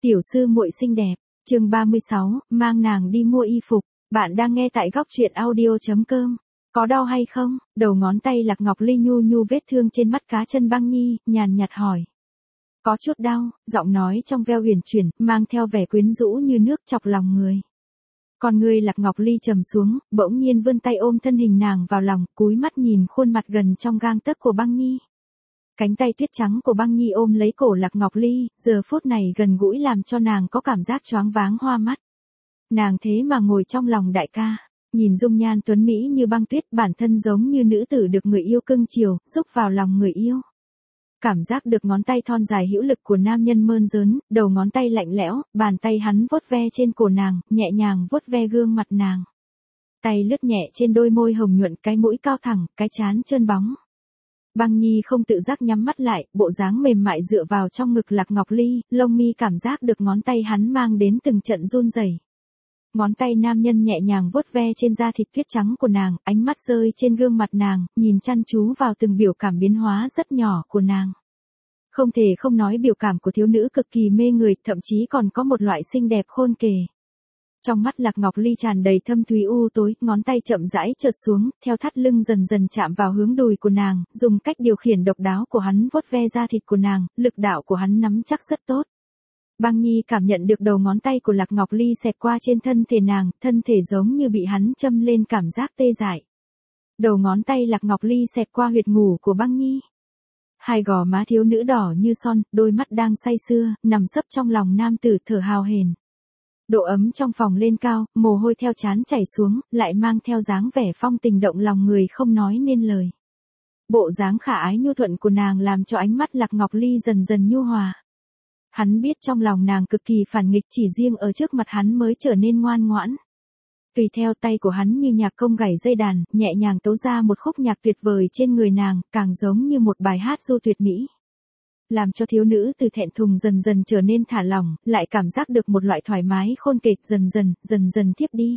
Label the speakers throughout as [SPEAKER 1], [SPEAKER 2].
[SPEAKER 1] Tiểu sư muội xinh đẹp, chương 36, mang nàng đi mua y phục. Bạn đang nghe tại góc truyện audio.com. Có đau hay không? Đầu ngón tay Lạc Ngọc Ly nhu nhu vết thương trên mắt cá chân Băng Nhi, nhàn nhạt hỏi. Có chút đau, giọng nói trong veo huyền chuyển, mang theo vẻ quyến rũ như nước chọc lòng người. Con người Lạc Ngọc Ly trầm xuống, bỗng nhiên vươn tay ôm thân hình nàng vào lòng, cúi mắt nhìn khuôn mặt gần trong gang tấc của Băng Nhi. Cánh tay tuyết trắng của Băng Nhi ôm lấy cổ Lạc Ngọc Ly, giờ phút này gần gũi làm cho nàng có cảm giác choáng váng hoa mắt. Nàng thế mà ngồi trong lòng đại ca, nhìn dung nhan tuấn mỹ như băng tuyết, bản thân giống như nữ tử được người yêu cưng chiều, rúc vào lòng người yêu. Cảm giác được ngón tay thon dài hữu lực của nam nhân mơn rớn, đầu ngón tay lạnh lẽo, bàn tay hắn vuốt ve trên cổ nàng, nhẹ nhàng vuốt ve gương mặt nàng. Tay lướt nhẹ trên đôi môi hồng nhuận, cái mũi cao thẳng, cái trán trơn bóng. Băng Nhi không tự giác nhắm mắt lại, bộ dáng mềm mại dựa vào trong ngực Lạc Ngọc Ly, lông mi cảm giác được ngón tay hắn mang đến từng trận run rẩy. Ngón tay nam nhân nhẹ nhàng vuốt ve trên da thịt tuyết trắng của nàng, ánh mắt rơi trên gương mặt nàng, nhìn chăm chú vào từng biểu cảm biến hóa rất nhỏ của nàng. Không thể không nói biểu cảm của thiếu nữ cực kỳ mê người, thậm chí còn có một loại xinh đẹp khôn kể. Trong mắt Lạc Ngọc Ly tràn đầy thâm thúy u tối, ngón tay chậm rãi trượt xuống, theo thắt lưng dần dần chạm vào hướng đùi của nàng, dùng cách điều khiển độc đáo của hắn vuốt ve da thịt của nàng, lực đạo của hắn nắm chắc rất tốt. Băng Nhi cảm nhận được đầu ngón tay của Lạc Ngọc Ly xẹt qua trên thân thể nàng, thân thể giống như bị hắn châm lên cảm giác tê dại. Đầu ngón tay Lạc Ngọc Ly xẹt qua huyệt ngủ của Băng Nhi. Hai gò má thiếu nữ đỏ như son, đôi mắt đang say sưa, nằm sấp trong lòng nam tử thở hào hển. Độ ấm trong phòng lên cao, mồ hôi theo trán chảy xuống, lại mang theo dáng vẻ phong tình động lòng người không nói nên lời. Bộ dáng khả ái nhu thuận của nàng làm cho ánh mắt Lạc Ngọc Ly dần dần nhu hòa. Hắn biết trong lòng nàng cực kỳ phản nghịch, chỉ riêng ở trước mặt hắn mới trở nên ngoan ngoãn. Tùy theo tay của hắn như nhạc công gảy dây đàn, nhẹ nhàng tấu ra một khúc nhạc tuyệt vời trên người nàng, càng giống như một bài hát du tuyệt mỹ. Làm cho thiếu nữ từ thẹn thùng dần dần trở nên thả lỏng, lại cảm giác được một loại thoải mái khôn kể, dần dần tiếp đi.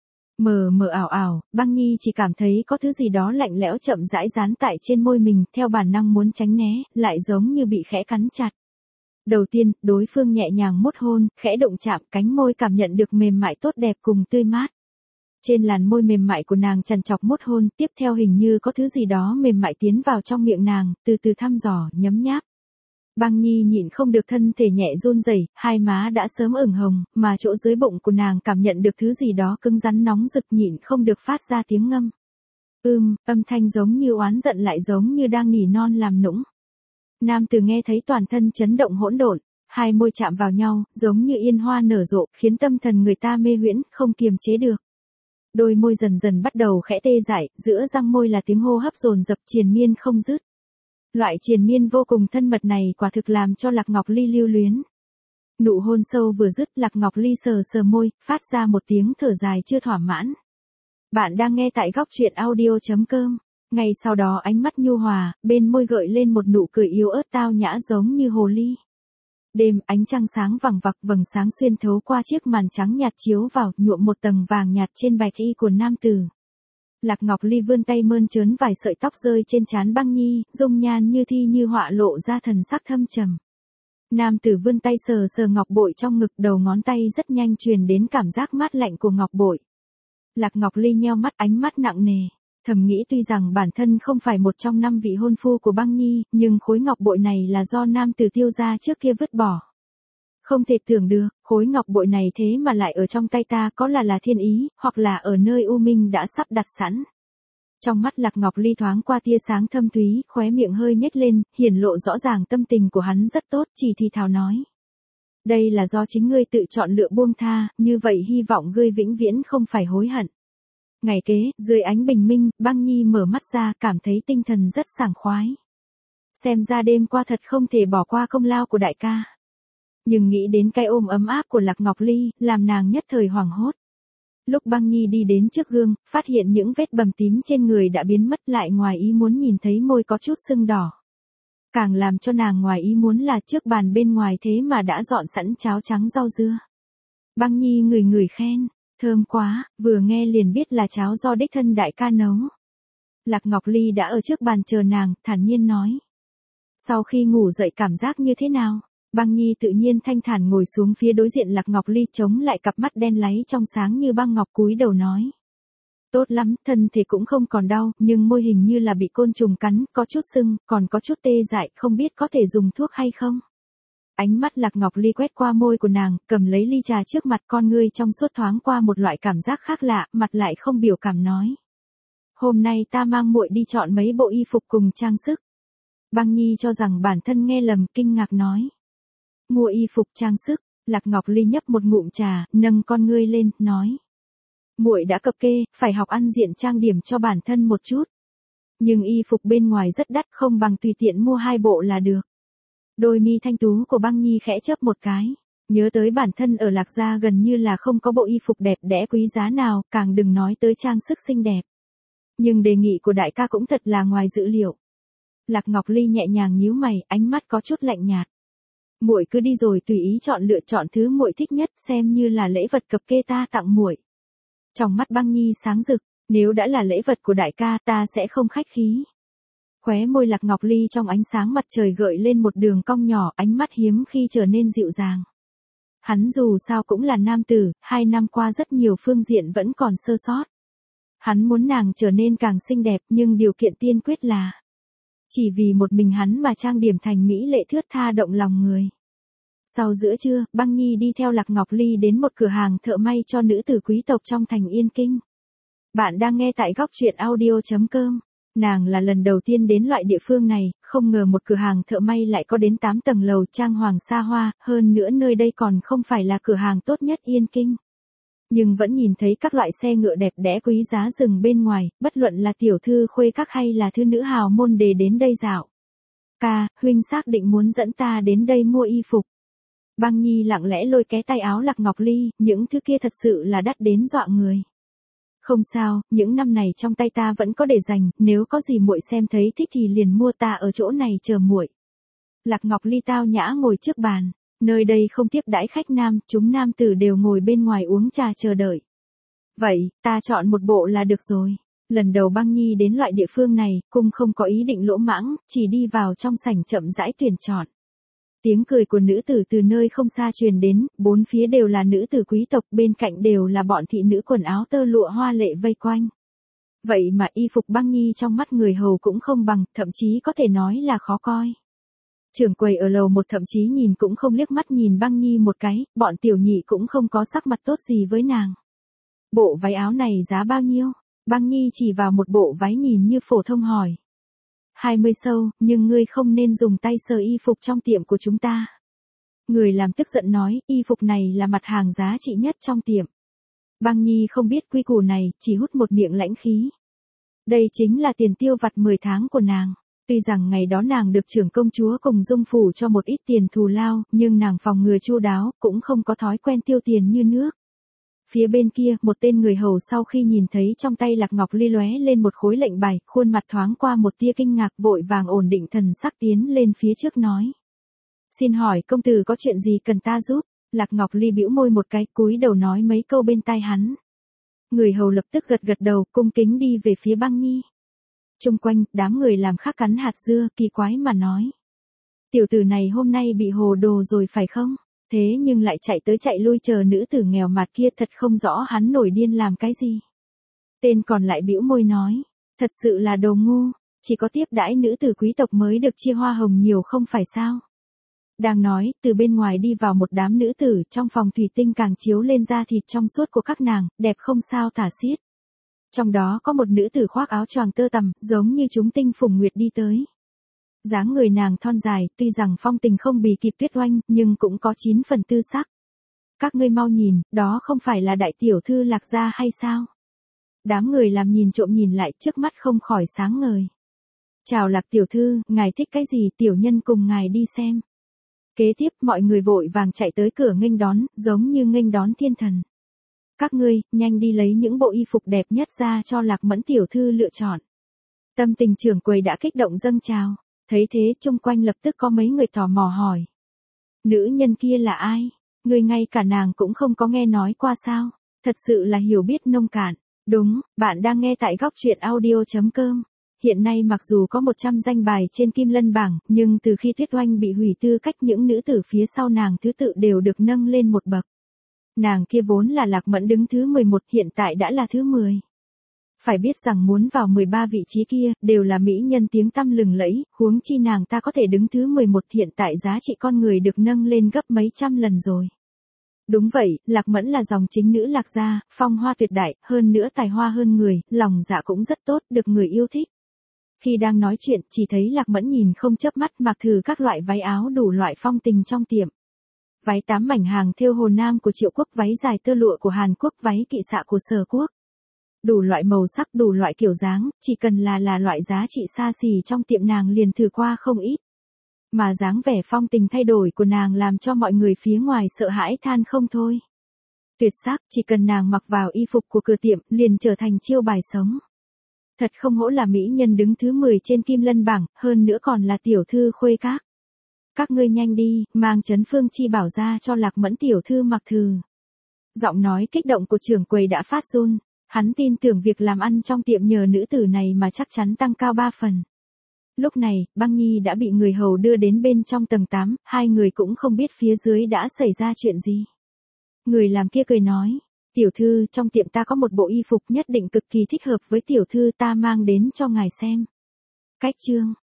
[SPEAKER 1] Mờ mờ ảo ảo, Băng Nhi chỉ cảm thấy có thứ gì đó lạnh lẽo chậm rãi dán tại trên môi mình, theo bản năng muốn tránh né, lại giống như bị khẽ cắn chặt. Đầu tiên, đối phương nhẹ nhàng mút hôn, khẽ động chạm, cánh môi cảm nhận được mềm mại tốt đẹp cùng tươi mát. Trên làn môi mềm mại của nàng trằn trọc mút hôn, tiếp theo hình như có thứ gì đó mềm mại tiến vào trong miệng nàng, từ từ thăm dò, nhấm nháp. Băng Nhi nhịn không được thân thể nhẹ run rẩy, hai má đã sớm ửng hồng, mà chỗ dưới bụng của nàng cảm nhận được thứ gì đó cứng rắn nóng rực, nhịn không được phát ra tiếng ngâm. Âm thanh giống như oán giận lại giống như đang nỉ non làm nũng. Nam tử nghe thấy toàn thân chấn động hỗn độn, hai môi chạm vào nhau, giống như yên hoa nở rộ, khiến tâm thần người ta mê huyễn, không kiềm chế được. Đôi môi dần dần bắt đầu khẽ tê dại, giữa răng môi là tiếng hô hấp dồn dập triền miên không dứt. Loại triền miên vô cùng thân mật này quả thực làm cho Lạc Ngọc Ly lưu luyến. Nụ hôn sâu vừa dứt, Lạc Ngọc Ly sờ sờ môi, phát ra một tiếng thở dài chưa thỏa mãn. Bạn đang nghe tại góc truyện audio.com. Ngay sau đó ánh mắt nhu hòa, bên môi gợi lên một nụ cười yếu ớt tao nhã giống như hồ ly. Đêm, ánh trăng sáng vằng vặc, vầng sáng xuyên thấu qua chiếc màn trắng nhạt chiếu vào, nhuộm một tầng vàng nhạt trên bạch y của nam tử. Lạc Ngọc Ly vươn tay mơn trớn vài sợi tóc rơi trên trán Băng Nhi, dung nhan như thi như họa lộ ra thần sắc thâm trầm. Nam tử vươn tay sờ sờ ngọc bội trong ngực, đầu ngón tay rất nhanh truyền đến cảm giác mát lạnh của ngọc bội. Lạc Ngọc Ly nheo mắt, ánh mắt nặng nề. Thầm nghĩ tuy rằng bản thân không phải một trong 5 vị hôn phu của Băng Nhi, nhưng khối ngọc bội này là do nam tử Tiêu gia trước kia vứt bỏ. Không thể tưởng được, khối ngọc bội này thế mà lại ở trong tay ta, có là thiên ý, hoặc là ở nơi U Minh đã sắp đặt sẵn. Trong mắt Lạc Ngọc Ly thoáng qua tia sáng thâm thúy, khóe miệng hơi nhếch lên, hiển lộ rõ ràng tâm tình của hắn rất tốt, chỉ thì thào nói. Đây là do chính ngươi tự chọn lựa buông tha, như vậy hy vọng ngươi vĩnh viễn không phải hối hận. Ngày kế, dưới ánh bình minh, Băng Nhi mở mắt ra, cảm thấy tinh thần rất sảng khoái. Xem ra đêm qua thật không thể bỏ qua công lao của đại ca. Nhưng nghĩ đến cái ôm ấm áp của Lạc Ngọc Ly, làm nàng nhất thời hoảng hốt. Lúc Băng Nhi đi đến trước gương, phát hiện những vết bầm tím trên người đã biến mất, lại ngoài ý muốn nhìn thấy môi có chút sưng đỏ. Càng làm cho nàng ngoài ý muốn là trước bàn bên ngoài thế mà đã dọn sẵn cháo trắng rau dưa. Băng Nhi ngửi khen. Thơm quá, vừa nghe liền biết là cháo do đích thân đại ca nấu. Lạc Ngọc Ly đã ở trước bàn chờ nàng, thản nhiên nói. Sau khi ngủ dậy cảm giác như thế nào? Băng Nhi tự nhiên thanh thản ngồi xuống phía đối diện Lạc Ngọc Ly, chống lại cặp mắt đen láy trong sáng như băng ngọc, cúi đầu nói. Tốt lắm, thân thể cũng không còn đau, nhưng môi hình như là bị côn trùng cắn, có chút sưng, còn có chút tê dại, không biết có thể dùng thuốc hay không. Ánh mắt Lạc Ngọc Ly quét qua môi của nàng, cầm lấy ly trà trước mặt, con ngươi trong suốt thoáng qua một loại cảm giác khác lạ, mặt lại không biểu cảm nói. Hôm nay ta mang muội đi chọn mấy bộ y phục cùng trang sức. Băng Nhi cho rằng bản thân nghe lầm, kinh ngạc nói. Mua y phục trang sức, Lạc Ngọc Ly nhấp một ngụm trà, nâng con ngươi lên, nói. Muội đã cập kê, phải học ăn diện trang điểm cho bản thân một chút. Nhưng y phục bên ngoài rất đắt, không bằng tùy tiện mua 2 bộ là được. Đôi mi thanh tú của Băng Nhi khẽ chớp một cái, nhớ tới bản thân ở Lạc gia gần như là không có bộ y phục đẹp đẽ quý giá nào, càng đừng nói tới trang sức xinh đẹp. Nhưng đề nghị của đại ca cũng thật là ngoài dự liệu. Lạc Ngọc Ly nhẹ nhàng nhíu mày, ánh mắt có chút lạnh nhạt. Muội cứ đi rồi tùy ý lựa chọn thứ muội thích nhất, xem như là lễ vật cập kê ta tặng muội. Trong mắt Băng Nhi sáng rực, nếu đã là lễ vật của đại ca, ta sẽ không khách khí. Khóe môi Lạc Ngọc Ly trong ánh sáng mặt trời gợi lên một đường cong nhỏ, ánh mắt hiếm khi trở nên dịu dàng. Hắn dù sao cũng là nam tử, 2 năm qua rất nhiều phương diện vẫn còn sơ sót. Hắn muốn nàng trở nên càng xinh đẹp, nhưng điều kiện tiên quyết là chỉ vì một mình hắn mà trang điểm thành mỹ lệ thướt tha động lòng người. Sau giữa trưa, Băng Nhi đi theo Lạc Ngọc Ly đến một cửa hàng thợ may cho nữ tử quý tộc trong thành Yên Kinh. Bạn đang nghe tại góc truyện audio.com. Nàng là lần đầu tiên đến loại địa phương này, không ngờ một cửa hàng thợ may lại có đến 8 tầng lầu, trang hoàng xa hoa, hơn nữa nơi đây còn không phải là cửa hàng tốt nhất Yên Kinh. Nhưng vẫn nhìn thấy các loại xe ngựa đẹp đẽ quý giá dừng bên ngoài, bất luận là tiểu thư khuê các hay là thư nữ hào môn đề đến đây dạo. Ca, huynh xác định muốn dẫn ta đến đây mua y phục. Băng Nhi lặng lẽ lôi cái tay áo Lạc Ngọc Ly, những thứ kia thật sự là đắt đến dọa người. Không sao, những năm này trong tay ta vẫn có để dành, nếu có gì muội xem thấy thích thì liền mua, ta ở chỗ này chờ muội. Lạc Ngọc Ly tao nhã ngồi trước bàn, nơi đây không tiếp đãi khách nam, chúng nam tử đều ngồi bên ngoài uống trà chờ đợi. Vậy, ta chọn một bộ là được rồi. Lần đầu Băng Nhi đến loại địa phương này, cung không có ý định lỗ mãng, chỉ đi vào trong sảnh chậm rãi tuyển chọn. Tiếng cười của nữ tử từ nơi không xa truyền đến, bốn phía đều là nữ tử quý tộc, bên cạnh đều là bọn thị nữ quần áo tơ lụa hoa lệ vây quanh. Vậy mà y phục Băng Nhi trong mắt người hầu cũng không bằng, thậm chí có thể nói là khó coi. Trưởng quầy ở lầu 1 thậm chí nhìn cũng không liếc mắt nhìn Băng Nhi một cái, bọn tiểu nhị cũng không có sắc mặt tốt gì với nàng. Bộ váy áo này giá bao nhiêu? Băng Nhi chỉ vào một bộ váy nhìn như phổ thông hỏi. 20 sâu, nhưng ngươi không nên dùng tay sờ y phục trong tiệm của chúng ta. Người làm tức giận nói, y phục này là mặt hàng giá trị nhất trong tiệm. Băng Nhi không biết quy củ này, chỉ hút một miệng lãnh khí. Đây chính là tiền tiêu vặt 10 tháng của nàng. Tuy rằng ngày đó nàng được trưởng công chúa cùng dung phủ cho một ít tiền thù lao, nhưng nàng phòng ngừa chu đáo, cũng không có thói quen tiêu tiền như nước. Phía bên kia, một tên người hầu sau khi nhìn thấy trong tay Lạc Ngọc Ly lóe lên một khối lệnh bài, khuôn mặt thoáng qua một tia kinh ngạc, vội vàng ổn định thần sắc tiến lên phía trước nói. Xin hỏi công tử có chuyện gì cần ta giúp? Lạc Ngọc Ly bĩu môi một cái, cúi đầu nói mấy câu bên tai hắn. Người hầu lập tức gật gật đầu, cung kính đi về phía Băng Nhi. Chung quanh, đám người làm khác cắn hạt dưa, kỳ quái mà nói. Tiểu tử này hôm nay bị hồ đồ rồi phải không? Thế nhưng lại chạy tới chạy lui chờ nữ tử nghèo mạt kia, thật không rõ hắn nổi điên làm cái gì. Tên còn lại bĩu môi nói. Thật sự là đồ ngu, chỉ có tiếp đãi nữ tử quý tộc mới được chia hoa hồng nhiều không phải sao? Đang nói, từ bên ngoài đi vào một đám nữ tử, trong phòng thủy tinh càng chiếu lên da thịt trong suốt của các nàng, đẹp không sao tả xiết. Trong đó có một nữ tử khoác áo choàng tơ tằm, giống như chúng tinh phùng nguyệt đi tới. Dáng người nàng thon dài, tuy rằng phong tình không bì kịp Tuyết Oanh, nhưng cũng có 9 phần tư sắc. Các ngươi mau nhìn, đó không phải là đại tiểu thư Lạc gia hay sao? Đám người làm nhìn trộm nhìn lại, trước mắt không khỏi sáng ngời. Chào Lạc tiểu thư, ngài thích cái gì, tiểu nhân cùng ngài đi xem. Kế tiếp, mọi người vội vàng chạy tới cửa nghênh đón, giống như nghênh đón thiên thần. Các ngươi, nhanh đi lấy những bộ y phục đẹp nhất ra cho Lạc Mẫn tiểu thư lựa chọn. Tâm tình trưởng quầy đã kích động dâng trào. Thấy thế, chung quanh lập tức có mấy người tò mò hỏi. Nữ nhân kia là ai? Người ngay cả nàng cũng không có nghe nói qua sao? Thật sự là hiểu biết nông cạn. Đúng, bạn đang nghe tại góc truyện audio.com. Hiện nay mặc dù có 100 danh bài trên Kim Lân bảng, nhưng từ khi Tuyết Oanh bị hủy tư cách, những nữ tử phía sau nàng thứ tự đều được nâng lên một bậc. Nàng kia vốn là Lạc Mẫn đứng thứ 11, hiện tại đã là thứ 10. Phải biết rằng muốn vào 13 vị trí kia, đều là mỹ nhân tiếng tăm lừng lẫy, huống chi nàng ta có thể đứng thứ 11, hiện tại giá trị con người được nâng lên gấp mấy trăm lần rồi. Đúng vậy, Lạc Mẫn là dòng chính nữ Lạc gia, phong hoa tuyệt đại, hơn nữa tài hoa hơn người, lòng dạ cũng rất tốt, được người yêu thích. Khi đang nói chuyện, chỉ thấy Lạc Mẫn nhìn không chớp mắt mặc thử các loại váy áo đủ loại phong tình trong tiệm. Váy 8 mảnh hàng thêu Hồ Nam của Triệu Quốc, váy dài tơ lụa của Hàn Quốc, váy kỵ xạ của Sở Quốc. Đủ loại màu sắc, đủ loại kiểu dáng, chỉ cần là loại giá trị xa xỉ trong tiệm nàng liền thử qua không ít. Mà dáng vẻ phong tình thay đổi của nàng làm cho mọi người phía ngoài sợ hãi than không thôi. Tuyệt sắc, chỉ cần nàng mặc vào y phục của cửa tiệm, liền trở thành chiêu bài sống. Thật không hổ là mỹ nhân đứng thứ 10 trên Kim Lân bảng, hơn nữa còn là tiểu thư khuê các. Các ngươi nhanh đi, mang Trấn Phương Chi bảo ra cho Lạc Mẫn tiểu thư mặc thử. Giọng nói kích động của trưởng quầy đã phát run, hắn tin tưởng việc làm ăn trong tiệm nhờ nữ tử này mà chắc chắn tăng cao 3 phần. Lúc này, Băng Nhi đã bị người hầu đưa đến bên trong tầng 8, hai người cũng không biết phía dưới đã xảy ra chuyện gì. Người làm kia cười nói, tiểu thư, trong tiệm ta có một bộ y phục nhất định cực kỳ thích hợp với tiểu thư, ta mang đến cho ngài xem. Cách chương